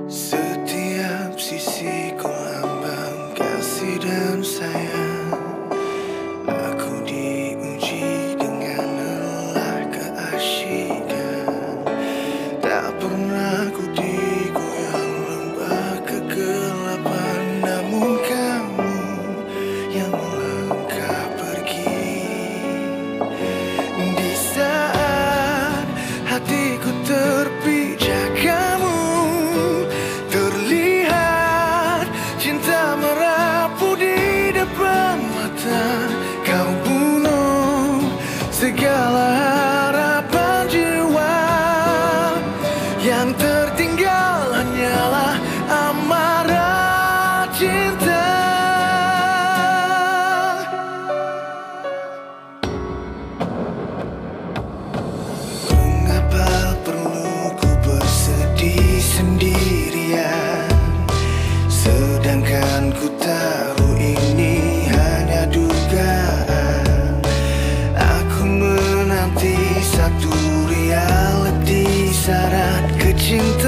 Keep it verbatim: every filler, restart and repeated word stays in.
Setiap sisiku lambang kasih dan sayang. Aku diuji dengan lelah keasyikan. Tak pernah ku digoyang lembah kegelapan, namun kamu yang melangkah pergi. Di saat hatiku terpijak, kamu terlihat, cinta merapu di depan mata. Kau bunuh segala harapan jiwa, yang tertinggal hanyalah amarah cinta. Mengapa perlu ku bersedih sendirian, sedangkan ku tahu ini hanya dugaan. Aku menanti satu realiti syarat kecintaan.